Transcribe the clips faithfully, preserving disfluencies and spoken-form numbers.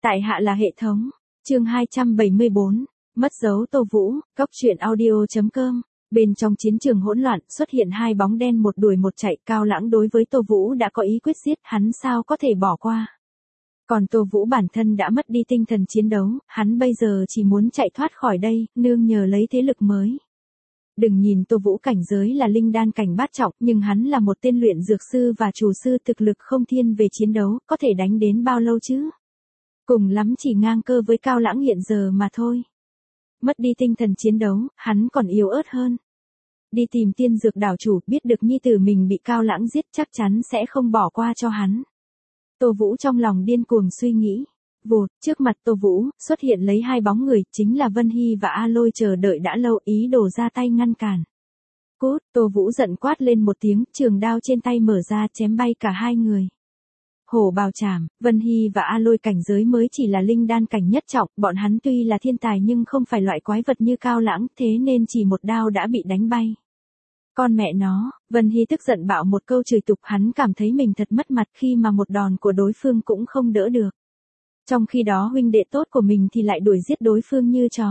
Tại hạ là hệ thống. Chương hai trăm bảy mươi bốn. Mất dấu Tô Vũ, Cóc truyện audio chấm com. Bên trong chiến trường hỗn loạn, xuất hiện hai bóng đen một đuổi một chạy, Cao Lãng đối với Tô Vũ đã có ý quyết giết, hắn sao có thể bỏ qua. Còn Tô Vũ bản thân đã mất đi tinh thần chiến đấu, hắn bây giờ chỉ muốn chạy thoát khỏi đây, nương nhờ lấy thế lực mới. Đừng nhìn Tô Vũ cảnh giới là linh đan cảnh bát trọng, nhưng hắn là một tên luyện dược sư và chủ sư, thực lực không thiên về chiến đấu, có thể đánh đến bao lâu chứ? Cùng lắm chỉ ngang cơ với Cao Lãng hiện giờ mà thôi. Mất đi tinh thần chiến đấu, hắn còn yếu ớt hơn. Đi tìm tiên dược đảo chủ, biết được nhi tử mình bị Cao Lãng giết chắc chắn sẽ không bỏ qua cho hắn. Tô Vũ trong lòng điên cuồng suy nghĩ. Vụt, trước mặt Tô Vũ, xuất hiện lấy hai bóng người, chính là Vân Hy và A Lôi chờ đợi đã lâu, ý đồ ra tay ngăn cản. Cút, Tô Vũ giận quát lên một tiếng, trường đao trên tay mở ra chém bay cả hai người. Hổ bào chảm, Vân Hy và A Lôi cảnh giới mới chỉ là linh đan cảnh nhất trọng, bọn hắn tuy là thiên tài nhưng không phải loại quái vật như Cao Lãng, thế nên chỉ một đao đã bị đánh bay. Con mẹ nó, Vân Hy tức giận bạo một câu chửi tục, hắn cảm thấy mình thật mất mặt khi mà một đòn của đối phương cũng không đỡ được. Trong khi đó huynh đệ tốt của mình thì lại đuổi giết đối phương như chó.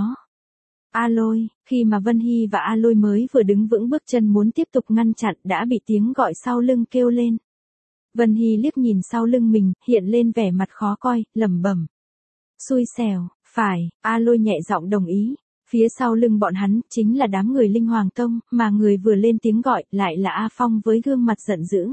A Lôi, khi mà Vân Hy và A Lôi mới vừa đứng vững bước chân muốn tiếp tục ngăn chặn đã bị tiếng gọi sau lưng kêu lên. Vân Hy liếc nhìn sau lưng mình, hiện lên vẻ mặt khó coi, lẩm bẩm. Xui xẻo, phải, A Lôi nhẹ giọng đồng ý. Phía sau lưng bọn hắn chính là đám người Linh Hoàng Tông, mà người vừa lên tiếng gọi lại là A Phong với gương mặt giận dữ.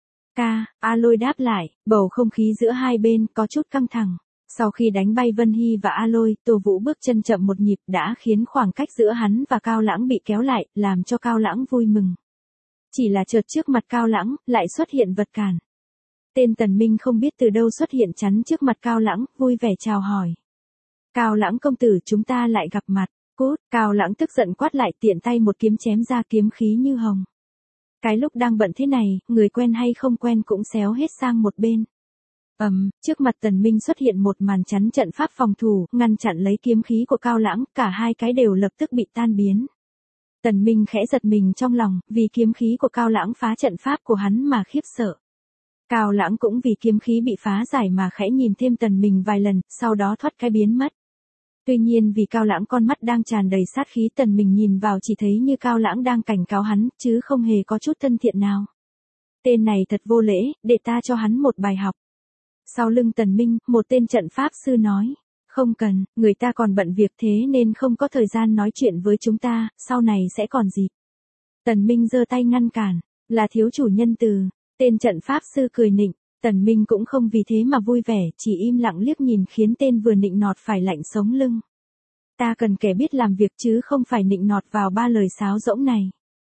Ca, A Lôi đáp lại, bầu không khí giữa hai bên có chút căng thẳng. Sau khi đánh bay Vân Hy và A Lôi, Tô Vũ bước chân chậm một nhịp đã khiến khoảng cách giữa hắn và Cao Lãng bị kéo lại, làm cho Cao Lãng vui mừng. Chỉ là chợt trước mặt Cao Lãng, lại xuất hiện vật cản. Tên Tần Minh không biết từ đâu xuất hiện chắn trước mặt Cao Lãng, vui vẻ chào hỏi. Cao Lãng công tử, chúng ta lại gặp mặt. Cút, Cao Lãng tức giận quát lại, tiện tay một kiếm chém ra, kiếm khí như hồng. Cái lúc đang bận thế này, người quen hay không quen cũng xéo hết sang một bên. Ầm, um, trước mặt Tần Minh xuất hiện một màn chắn trận pháp phòng thủ, ngăn chặn lấy kiếm khí của Cao Lãng, cả hai cái đều lập tức bị tan biến. Tần Minh khẽ giật mình trong lòng, vì kiếm khí của Cao Lãng phá trận pháp của hắn mà khiếp sợ. Cao Lãng cũng vì kiếm khí bị phá giải mà khẽ nhìn thêm Tần Minh vài lần, sau đó thoát cái biến mất. Tuy nhiên vì Cao Lãng con mắt đang tràn đầy sát khí, Tần Minh nhìn vào chỉ thấy như Cao Lãng đang cảnh cáo hắn, chứ không hề có chút thân thiện nào. Tên này thật vô lễ, để ta cho hắn một bài học. Sau lưng Tần Minh, một tên trận pháp sư nói, không cần, người ta còn bận việc thế nên không có thời gian nói chuyện với chúng ta, sau này sẽ còn dịp. Tần Minh giơ tay ngăn cản, là thiếu chủ nhân từ. Tên trận pháp sư cười nịnh, Tần Minh cũng không vì thế mà vui vẻ, chỉ im lặng liếc nhìn khiến tên vừa nịnh nọt phải lạnh sống lưng. Ta cần kẻ biết làm việc chứ không phải nịnh nọt vào ba lời sáo rỗng này.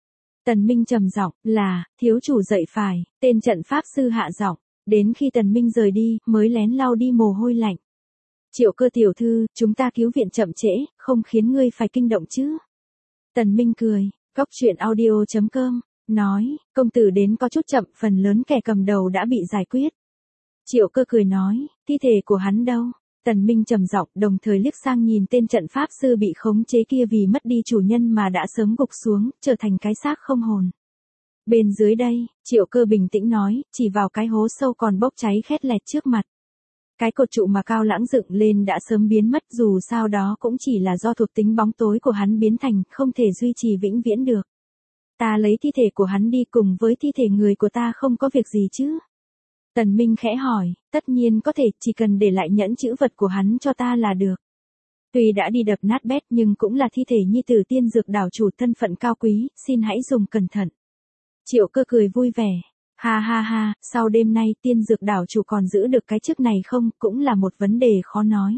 Tần Minh trầm giọng, là, thiếu chủ dậy phải, tên trận pháp sư hạ giọng, đến khi Tần Minh rời đi, mới lén lau đi mồ hôi lạnh. Triệu Cơ tiểu thư, chúng ta cứu viện chậm trễ, không khiến ngươi phải kinh động chứ. Tần Minh cười, Cóc truyện audio chấm com. Nói, công tử đến có chút chậm, phần lớn kẻ cầm đầu đã bị giải quyết. Triệu Cơ cười nói, thi thể của hắn đâu? Tần Minh trầm giọng, đồng thời liếc sang nhìn tên trận pháp sư bị khống chế kia vì mất đi chủ nhân mà đã sớm gục xuống, trở thành cái xác không hồn. Bên dưới đây, Triệu Cơ bình tĩnh nói, chỉ vào cái hố sâu còn bốc cháy khét lẹt trước mặt. Cái cột trụ mà Cao Lãng dựng lên đã sớm biến mất, dù sao đó cũng chỉ là do thuộc tính bóng tối của hắn biến thành, không thể duy trì vĩnh viễn được. Ta lấy thi thể của hắn đi, cùng với thi thể người của ta không có việc gì chứ? Tần Minh khẽ hỏi, tất nhiên có thể, chỉ cần để lại nhẫn chữ vật của hắn cho ta là được. Tuy đã đi đập nát bét nhưng cũng là thi thể nhi tử tiên dược đảo chủ, thân phận cao quý, xin hãy dùng cẩn thận. Triệu Cơ cười vui vẻ, ha ha ha, sau đêm nay tiên dược đảo chủ còn giữ được cái chức này không, cũng là một vấn đề khó nói.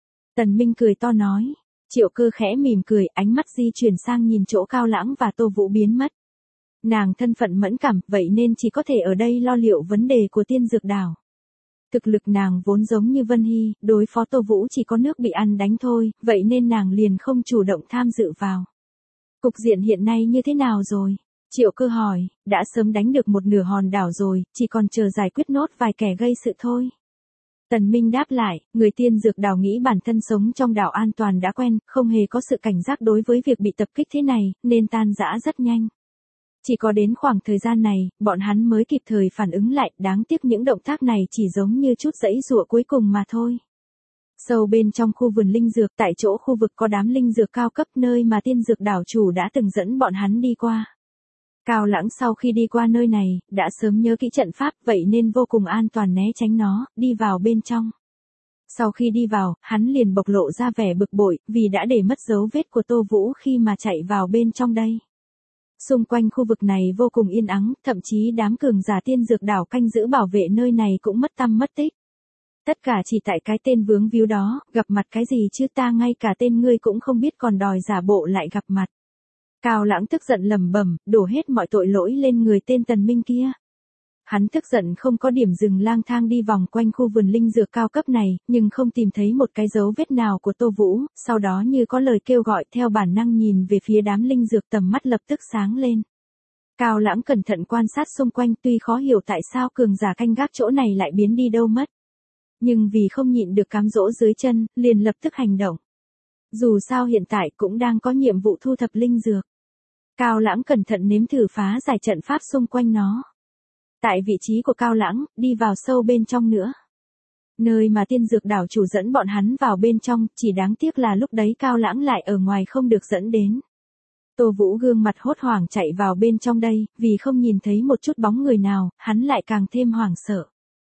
Tần Minh cười to nói. Triệu Cơ khẽ mỉm cười, ánh mắt di chuyển sang nhìn chỗ Cao Lãng và Tô Vũ biến mất. Nàng thân phận mẫn cảm, vậy nên chỉ có thể ở đây lo liệu vấn đề của tiên dược đảo. Thực lực nàng vốn giống như Vân Hy, đối phó Tô Vũ chỉ có nước bị ăn đánh thôi, vậy nên nàng liền không chủ động tham dự vào. Cục diện hiện nay như thế nào rồi? Triệu Cơ hỏi, đã sớm đánh được một nửa hòn đảo rồi, chỉ còn chờ giải quyết nốt vài kẻ gây sự thôi. Tần Minh đáp lại, người tiên dược đảo nghĩ bản thân sống trong đảo an toàn đã quen, không hề có sự cảnh giác đối với việc bị tập kích thế này, nên tan rã rất nhanh. Chỉ có đến khoảng thời gian này, bọn hắn mới kịp thời phản ứng lại, đáng tiếc những động tác này chỉ giống như chút giãy giụa cuối cùng mà thôi. Sâu bên trong khu vườn linh dược, tại chỗ khu vực có đám linh dược cao cấp nơi mà tiên dược đảo chủ đã từng dẫn bọn hắn đi qua. Cao Lãng sau khi đi qua nơi này, đã sớm nhớ kỹ trận pháp, vậy nên vô cùng an toàn né tránh nó, đi vào bên trong. Sau khi đi vào, hắn liền bộc lộ ra vẻ bực bội, vì đã để mất dấu vết của Tô Vũ khi mà chạy vào bên trong đây. Xung quanh khu vực này vô cùng yên ắng, thậm chí đám cường giả tiên dược đảo canh giữ bảo vệ nơi này cũng mất tăm mất tích. Tất cả chỉ tại cái tên vướng víu đó, gặp mặt cái gì chứ ta ngay cả tên ngươi cũng không biết còn đòi giả bộ lại gặp mặt. Cao Lãng tức giận lẩm bẩm, đổ hết mọi tội lỗi lên người tên Tần Minh kia. Hắn tức giận không có điểm dừng lang thang đi vòng quanh khu vườn linh dược cao cấp này, nhưng không tìm thấy một cái dấu vết nào của Tô Vũ, sau đó như có lời kêu gọi theo bản năng nhìn về phía đám linh dược, tầm mắt lập tức sáng lên. Cao Lãng cẩn thận quan sát xung quanh, tuy khó hiểu tại sao cường giả canh gác chỗ này lại biến đi đâu mất. Nhưng vì không nhịn được cám dỗ dưới chân, liền lập tức hành động. Dù sao hiện tại cũng đang có nhiệm vụ thu thập linh dược. Cao Lãng cẩn thận nếm thử phá giải trận pháp xung quanh nó. Tại vị trí của Cao Lãng, đi vào sâu bên trong nữa. Nơi mà tiên dược đảo chủ dẫn bọn hắn vào bên trong, chỉ đáng tiếc là lúc đấy Cao Lãng lại ở ngoài không được dẫn đến. Tô Vũ gương mặt hốt hoảng chạy vào bên trong đây, vì không nhìn thấy một chút bóng người nào, hắn lại càng thêm hoảng sợ.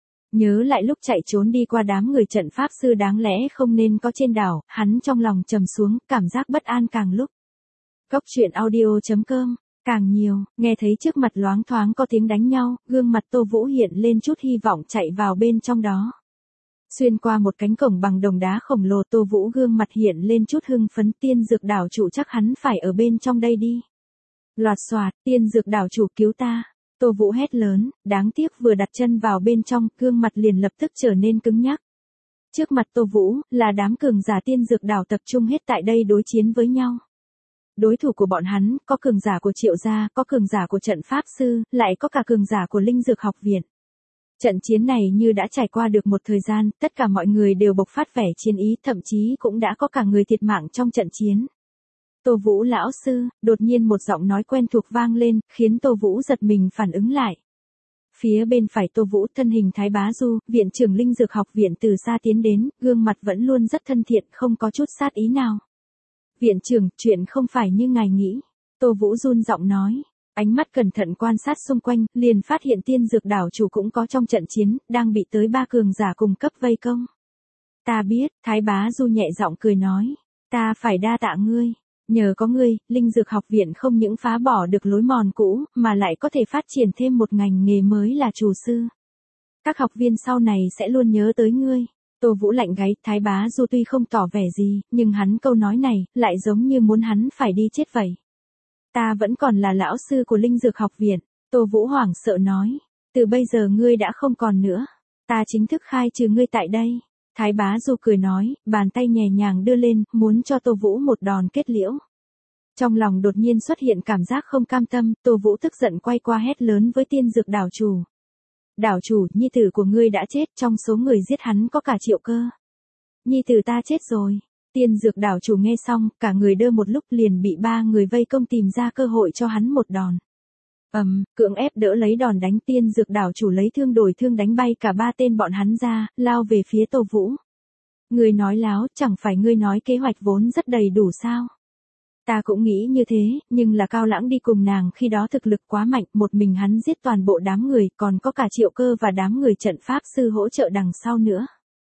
Nhớ lại lúc chạy trốn đi qua đám người trận pháp sư đáng lẽ không nên có trên đảo, hắn trong lòng trầm xuống, cảm giác bất an càng lúc. Cốc truyện audio chấm com, càng nhiều, nghe thấy trước mặt loáng thoáng có tiếng đánh nhau, gương mặt Tô Vũ hiện lên chút hy vọng chạy vào bên trong đó. Xuyên qua một cánh cổng bằng đồng đá khổng lồ, Tô Vũ gương mặt hiện lên chút hưng phấn, tiên dược đảo chủ chắc hắn phải ở bên trong đây đi. Loạt xoạt, tiên dược đảo chủ cứu ta. Tô Vũ hét lớn, đáng tiếc vừa đặt chân vào bên trong, gương mặt liền lập tức trở nên cứng nhắc. Trước mặt Tô Vũ, là đám cường giả tiên dược đảo tập trung hết tại đây đối chiến với nhau. Đối thủ của bọn hắn, có cường giả của Triệu gia, có cường giả của trận pháp sư, lại có cả cường giả của linh dược học viện. Trận chiến này như đã trải qua được một thời gian, tất cả mọi người đều bộc phát vẻ chiến ý, thậm chí cũng đã có cả người thiệt mạng trong trận chiến. Tô Vũ lão sư, đột nhiên một giọng nói quen thuộc vang lên, khiến Tô Vũ giật mình phản ứng lại. Phía bên phải Tô Vũ, thân hình Thái Bá Du, viện trưởng linh dược học viện từ xa tiến đến, gương mặt vẫn luôn rất thân thiện, không có chút sát ý nào. Viện trưởng, chuyện không phải như ngài nghĩ. Tô Vũ run giọng nói, ánh mắt cẩn thận quan sát xung quanh, liền phát hiện tiên dược đảo chủ cũng có trong trận chiến, đang bị tới ba cường giả cùng cấp vây công. Ta biết, Thái Bá Du nhẹ giọng cười nói, ta phải đa tạ ngươi. Nhờ có ngươi, linh dược học viện không những phá bỏ được lối mòn cũ, mà lại có thể phát triển thêm một ngành nghề mới là chủ sư. Các học viên sau này sẽ luôn nhớ tới ngươi. Tô Vũ lạnh gáy, Thái Bá Du tuy không tỏ vẻ gì, nhưng hắn câu nói này, lại giống như muốn hắn phải đi chết vậy. Ta vẫn còn là lão sư của linh dược học viện. Tô Vũ hoảng sợ nói, từ bây giờ ngươi đã không còn nữa. Ta chính thức khai trừ ngươi tại đây. Thái Bá Du cười nói, bàn tay nhẹ nhàng đưa lên, muốn cho Tô Vũ một đòn kết liễu. Trong lòng đột nhiên xuất hiện cảm giác không cam tâm, Tô Vũ tức giận quay qua hét lớn với tiên dược đảo chủ. Đảo chủ, nhi tử của ngươi đã chết, trong số người giết hắn có cả Triệu Cơ. Nhi tử ta chết rồi. Tiên dược đảo chủ nghe xong, cả người đơ một lúc liền bị ba người vây công tìm ra cơ hội cho hắn một đòn. Ầm, um, cưỡng ép đỡ lấy đòn đánh, tiên dược đảo chủ lấy thương đổi thương đánh bay cả ba tên bọn hắn ra, lao về phía Tô Vũ. Ngươi nói láo, chẳng phải ngươi nói kế hoạch vốn rất đầy đủ sao? Ta cũng nghĩ như thế, nhưng là Cao Lãng đi cùng nàng khi đó thực lực quá mạnh, một mình hắn giết toàn bộ đám người, còn có cả Triệu Cơ và đám người trận pháp sư hỗ trợ đằng sau nữa.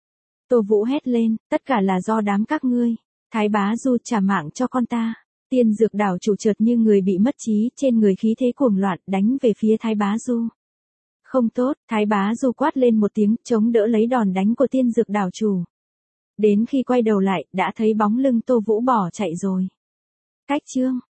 Tô Vũ hét lên, tất cả là do đám các ngươi. Thái Bá Du, trả mạng cho con ta. Tiên dược đảo chủ chợt như người bị mất trí, trên người khí thế cuồng loạn, đánh về phía Thái Bá Du. Không tốt, Thái Bá Du quát lên một tiếng, chống đỡ lấy đòn đánh của tiên dược đảo chủ. Đến khi quay đầu lại, đã thấy bóng lưng Tô Vũ bỏ chạy rồi. Cách chương